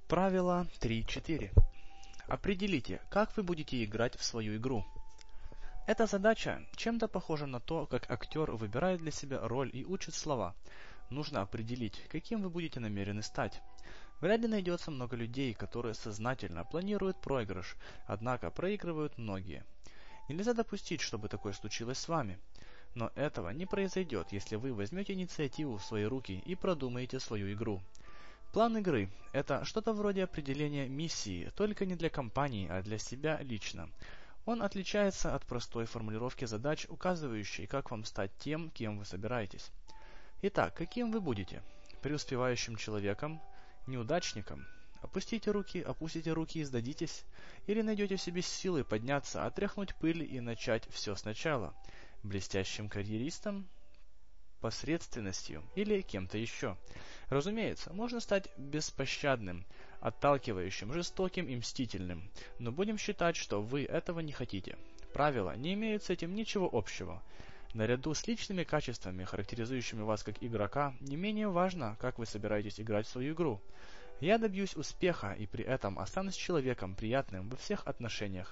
Правило 3.4. Определите, как вы будете играть в свою игру. Эта задача чем-то похожа на то, как актер выбирает для себя роль и учит слова. Нужно определить, каким вы будете намерены стать. Вряд ли найдется много людей, которые сознательно планируют проигрыш, однако проигрывают многие. Нельзя допустить, чтобы такое случилось с вами. Но этого не произойдет, если вы возьмете инициативу в свои руки и продумаете свою игру. План игры – это что-то вроде определения миссии, только не для компании, а для себя лично. Он отличается от простой формулировки задач, указывающей, как вам стать тем, кем вы собираетесь. Итак, каким вы будете? Преуспевающим человеком? Неудачником? Опустите руки и сдадитесь? Или найдете в себе силы подняться, отряхнуть пыль и начать все сначала? Блестящим карьеристом? Посредственностью или кем-то еще? Разумеется, можно стать беспощадным, отталкивающим, жестоким и мстительным, но будем считать, что вы этого не хотите. Правила не имеют с этим ничего общего. Наряду с личными качествами, характеризующими вас как игрока, не менее важно, как вы собираетесь играть в свою игру. Я добьюсь успеха и при этом останусь человеком приятным во всех отношениях.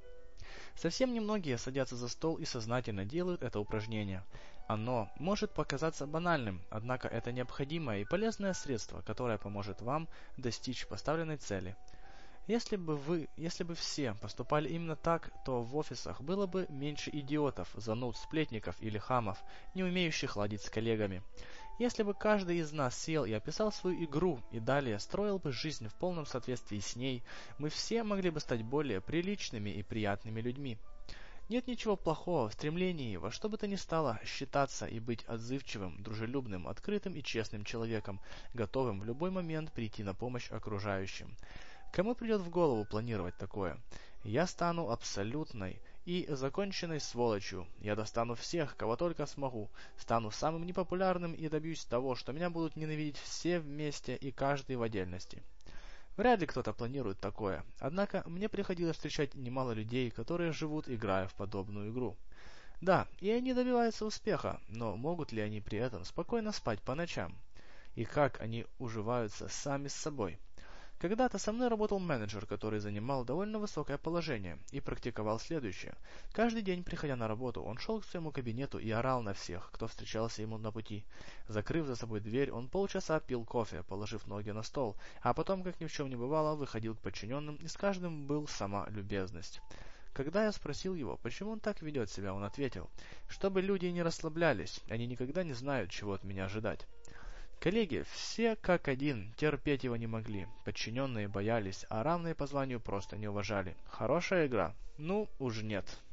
Совсем немногие садятся за стол и сознательно делают это упражнение. Оно может показаться банальным, однако это необходимое и полезное средство, которое поможет вам достичь поставленной цели. Если бы все поступали именно так, то в офисах было бы меньше идиотов, зануд, сплетников или хамов, не умеющих ладить с коллегами. Если бы каждый из нас сел и описал свою игру и далее строил бы жизнь в полном соответствии с ней, мы все могли бы стать более приличными и приятными людьми. Нет ничего плохого в стремлении во что бы то ни стало считаться и быть отзывчивым, дружелюбным, открытым и честным человеком, готовым в любой момент прийти на помощь окружающим. Кому придет в голову планировать такое? Я стану абсолютной и законченной сволочью. Я достану всех, кого только смогу. Стану самым непопулярным и добьюсь того, что меня будут ненавидеть все вместе и каждый в отдельности. Вряд ли кто-то планирует такое. Однако мне приходилось встречать немало людей, которые живут, играя в подобную игру. Да, и они добиваются успеха, но могут ли они при этом спокойно спать по ночам? И как они уживаются сами с собой? Когда-то со мной работал менеджер, который занимал довольно высокое положение и практиковал следующее. Каждый день, приходя на работу, он шел к своему кабинету и орал на всех, кто встречался ему на пути. Закрыв за собой дверь, он полчаса пил кофе, положив ноги на стол, а потом, как ни в чем не бывало, выходил к подчиненным, и с каждым был сама любезность. Когда я спросил его, почему он так ведет себя, он ответил: чтобы люди не расслаблялись, они никогда не знают, чего от меня ожидать. Коллеги, все как один, терпеть его не могли, подчиненные боялись, а равные по званию просто не уважали. Хорошая игра? Ну, уж нет.